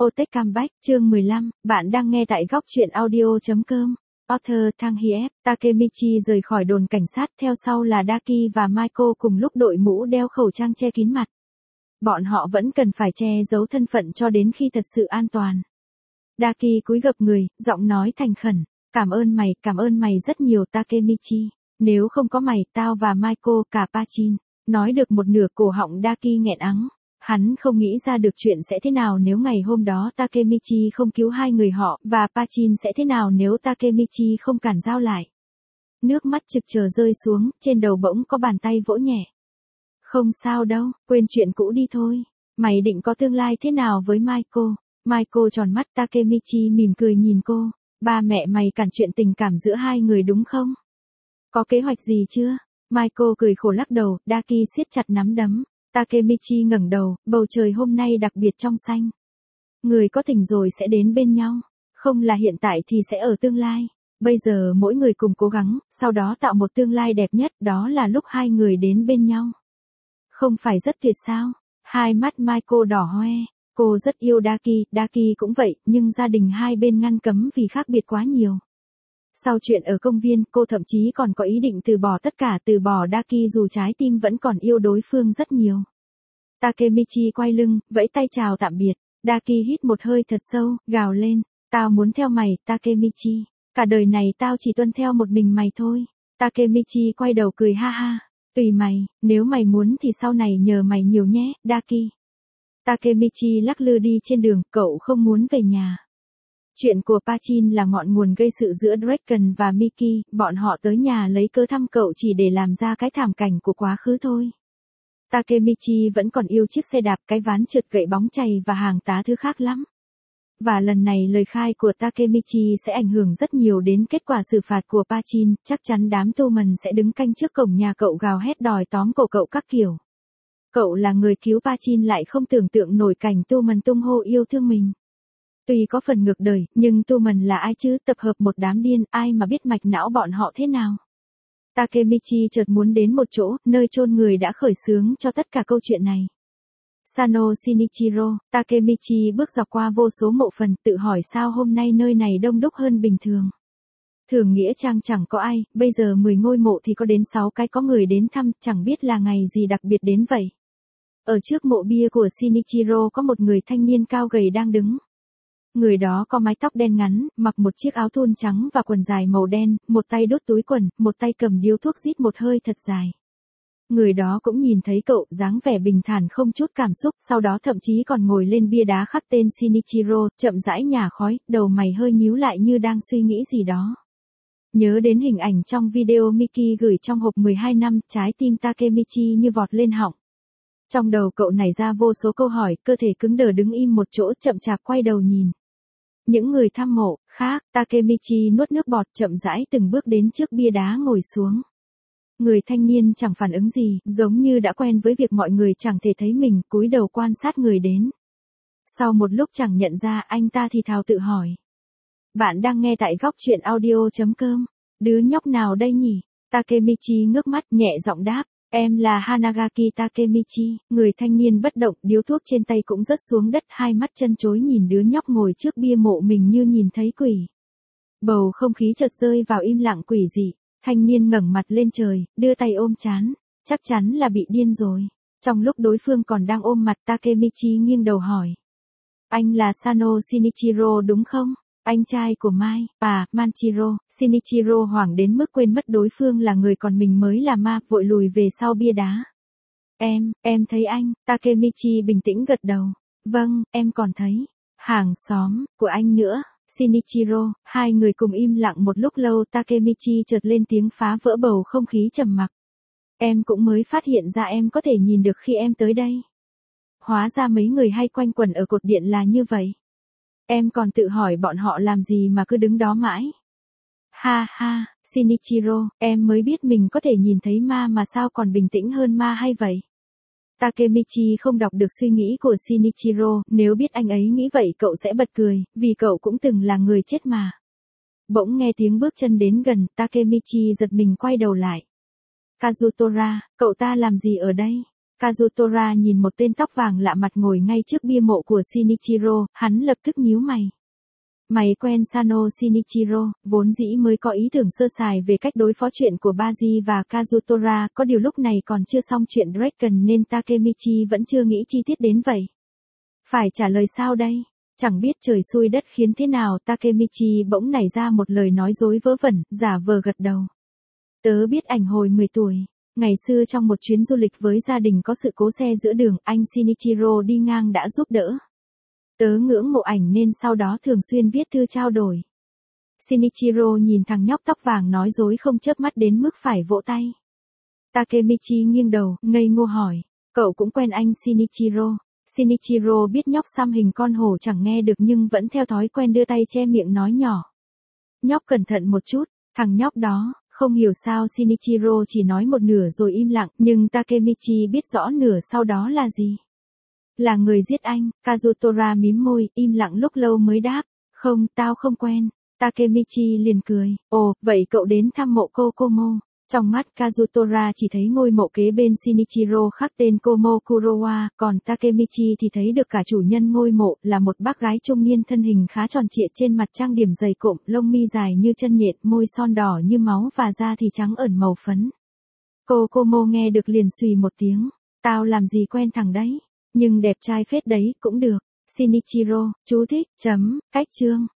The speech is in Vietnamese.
Otech Comeback, chương 15, bạn đang nghe tại góc truyện audio.com. Author Thang Hiep, Takemichi rời khỏi đồn cảnh sát, theo sau là Daki và Michael cùng lúc đội mũ đeo khẩu trang che kín mặt. Bọn họ vẫn cần phải che giấu thân phận cho đến khi thật sự an toàn. Daki cúi gập người, giọng nói thành khẩn, cảm ơn mày rất nhiều Takemichi. Nếu không có mày, tao và Michael cả Pachin. Nói được một nửa cổ họng Daki nghẹn ắng. Hắn không nghĩ ra được chuyện sẽ thế nào nếu ngày hôm đó Takemichi không cứu hai người họ, và Pachin sẽ thế nào nếu Takemichi không cản giao lại. Nước mắt trực chờ rơi xuống, trên đầu bỗng có bàn tay vỗ nhẹ. Không sao đâu, quên chuyện cũ đi thôi. Mày định có tương lai thế nào với Michael? Michael tròn mắt, Takemichi mỉm cười nhìn cô. Ba mẹ mày cản chuyện tình cảm giữa hai người đúng không? Có kế hoạch gì chưa? Michael cười khổ lắc đầu, Daki siết chặt nắm đấm. Takemichi ngẩng đầu, bầu trời hôm nay đặc biệt trong xanh. Người có tình rồi sẽ đến bên nhau. Không là hiện tại thì sẽ ở tương lai. Bây giờ mỗi người cùng cố gắng, sau đó tạo một tương lai đẹp nhất, đó là lúc hai người đến bên nhau. Không phải rất tuyệt sao? Hai mắt Michael đỏ hoe. Cô rất yêu Daki cũng vậy, nhưng gia đình hai bên ngăn cấm vì khác biệt quá nhiều. Sau chuyện ở công viên, cô thậm chí còn có ý định từ bỏ tất cả, từ bỏ Daki dù trái tim vẫn còn yêu đối phương rất nhiều. Takemichi quay lưng, vẫy tay chào tạm biệt. Daki hít một hơi thật sâu, gào lên. Tao muốn theo mày, Takemichi. Cả đời này tao chỉ tuân theo một mình mày thôi. Takemichi quay đầu cười ha ha. Tùy mày, nếu mày muốn thì sau này nhờ mày nhiều nhé, Daki. Takemichi lắc lư đi trên đường, cậu không muốn về nhà. Chuyện của Pachin là ngọn nguồn gây sự giữa Draken và Miki, bọn họ tới nhà lấy cớ thăm cậu chỉ để làm ra cái thảm cảnh của quá khứ thôi. Takemichi vẫn còn yêu chiếc xe đạp, cái ván trượt, gậy bóng chày và hàng tá thứ khác lắm. Và lần này lời khai của Takemichi sẽ ảnh hưởng rất nhiều đến kết quả xử phạt của Pachin, chắc chắn đám Toman sẽ đứng canh trước cổng nhà cậu gào hét đòi tóm cổ cậu các kiểu. Cậu là người cứu Pachin lại không tưởng tượng nổi cảnh Toman tung hô yêu thương mình. Tuy có phần ngược đời, nhưng Toman là ai chứ, tập hợp một đám điên, ai mà biết mạch não bọn họ thế nào. Takemichi chợt muốn đến một chỗ, nơi chôn người đã khởi xướng cho tất cả câu chuyện này. Sano Shinichiro, Takemichi bước dọc qua vô số mộ phần, tự hỏi sao hôm nay nơi này đông đúc hơn bình thường. Thường nghĩa trang chẳng có ai, bây giờ 10 ngôi mộ thì có đến 6 cái có người đến thăm, chẳng biết là ngày gì đặc biệt đến vậy. Ở trước mộ bia của Shinichiro có một người thanh niên cao gầy đang đứng. Người đó có mái tóc đen ngắn, mặc một chiếc áo thun trắng và quần dài màu đen, một tay đút túi quần, một tay cầm điếu thuốc rít một hơi thật dài. Người đó cũng nhìn thấy cậu, dáng vẻ bình thản không chút cảm xúc, sau đó thậm chí còn ngồi lên bia đá khắc tên Shinichiro, chậm rãi nhả khói, đầu mày hơi nhíu lại như đang suy nghĩ gì đó. Nhớ đến hình ảnh trong video Miki gửi trong hộp 12 năm, trái tim Takemichi như vọt lên họng. Trong đầu cậu nảy ra vô số câu hỏi, cơ thể cứng đờ đứng im một chỗ, chậm chạp quay đầu nhìn. Những người thăm mộ khác, Takemichi nuốt nước bọt, chậm rãi từng bước đến trước bia đá ngồi xuống. Người thanh niên chẳng phản ứng gì, giống như đã quen với việc mọi người chẳng thể thấy mình, cúi đầu quan sát người đến. Sau một lúc chẳng nhận ra, anh ta thì thào tự hỏi. Bạn đang nghe tại góc truyện audio.com. Đứa nhóc nào đây nhỉ? Takemichi ngước mắt, nhẹ giọng đáp. Em là Hanagaki Takemichi. Người thanh niên bất động, điếu thuốc trên tay cũng rớt xuống đất, hai mắt chân chối nhìn đứa nhóc ngồi trước bia mộ mình như nhìn thấy quỷ. Bầu không khí chợt rơi vào im lặng quỷ dị. Thanh niên ngẩng mặt lên trời, đưa tay ôm trán. Chắc chắn là bị điên rồi. Trong lúc đối phương còn đang ôm mặt, Takemichi nghiêng đầu hỏi. Anh là Sano Shinichiro đúng không? Anh trai của Mai, Manchiro. Shinichiro hoảng đến mức quên mất đối phương là người còn mình mới là ma, vội lùi về sau bia đá. Em thấy anh, Takemichi bình tĩnh gật đầu. Vâng, em còn thấy. Hàng xóm, của anh nữa. Shinichiro, hai người cùng im lặng một lúc lâu, Takemichi chợt lên tiếng phá vỡ bầu không khí trầm mặc. Em cũng mới phát hiện ra em có thể nhìn được khi em tới đây. Hóa ra mấy người hay quanh quẩn ở cột điện là như vậy. Em còn tự hỏi bọn họ làm gì mà cứ đứng đó mãi. Ha ha, Shinichiro, em mới biết mình có thể nhìn thấy ma mà sao còn bình tĩnh hơn ma hay vậy. Takemichi không đọc được suy nghĩ của Shinichiro, nếu biết anh ấy nghĩ vậy cậu sẽ bật cười, vì cậu cũng từng là người chết mà. Bỗng nghe tiếng bước chân đến gần, Takemichi giật mình quay đầu lại. Kazutora, cậu ta làm gì ở đây? Kazutora nhìn một tên tóc vàng lạ mặt ngồi ngay trước bia mộ của Shinichiro, hắn lập tức nhíu mày. Mày quen Sano Shinichiro, vốn dĩ mới có ý tưởng sơ sài về cách đối phó chuyện của Baji và Kazutora, có điều lúc này còn chưa xong chuyện Dragon nên Takemichi vẫn chưa nghĩ chi tiết đến vậy. Phải trả lời sao đây? Chẳng biết trời xui đất khiến thế nào, Takemichi bỗng nảy ra một lời nói dối vớ vẩn, giả vờ gật đầu. Tớ biết ảnh hồi 10 tuổi. Ngày xưa trong một chuyến du lịch với gia đình có sự cố xe giữa đường, anh Shinichiro đi ngang đã giúp đỡ. Tớ ngưỡng mộ ảnh nên sau đó thường xuyên viết thư trao đổi. Shinichiro nhìn thằng nhóc tóc vàng nói dối không chớp mắt đến mức phải vỗ tay. Takemichi nghiêng đầu, ngây ngô hỏi. Cậu cũng quen anh Shinichiro. Shinichiro biết nhóc xăm hình con hổ chẳng nghe được nhưng vẫn theo thói quen đưa tay che miệng nói nhỏ. Nhóc cẩn thận một chút, thằng nhóc đó. Không hiểu sao Shinichiro chỉ nói một nửa rồi im lặng, nhưng Takemichi biết rõ nửa sau đó là gì. Là người giết anh, Kazutora mím môi, im lặng lúc lâu mới đáp. Không, tao không quen. Takemichi liền cười. Ồ, vậy cậu đến thăm mộ Kokomo. Trong mắt Kazutora chỉ thấy ngôi mộ kế bên Shinichiro khắc tên Komo Kurowa, còn Takemichi thì thấy được cả chủ nhân ngôi mộ là một bác gái trung niên thân hình khá tròn trịa, trên mặt trang điểm dày cộm, lông mi dài như chân nhện, môi son đỏ như máu và da thì trắng ẩn màu phấn. Kokomo nghe được liền xùy một tiếng. Tao làm gì quen thằng đấy, nhưng đẹp trai phết đấy, cũng được. Shinichiro, chú thích, cách chương.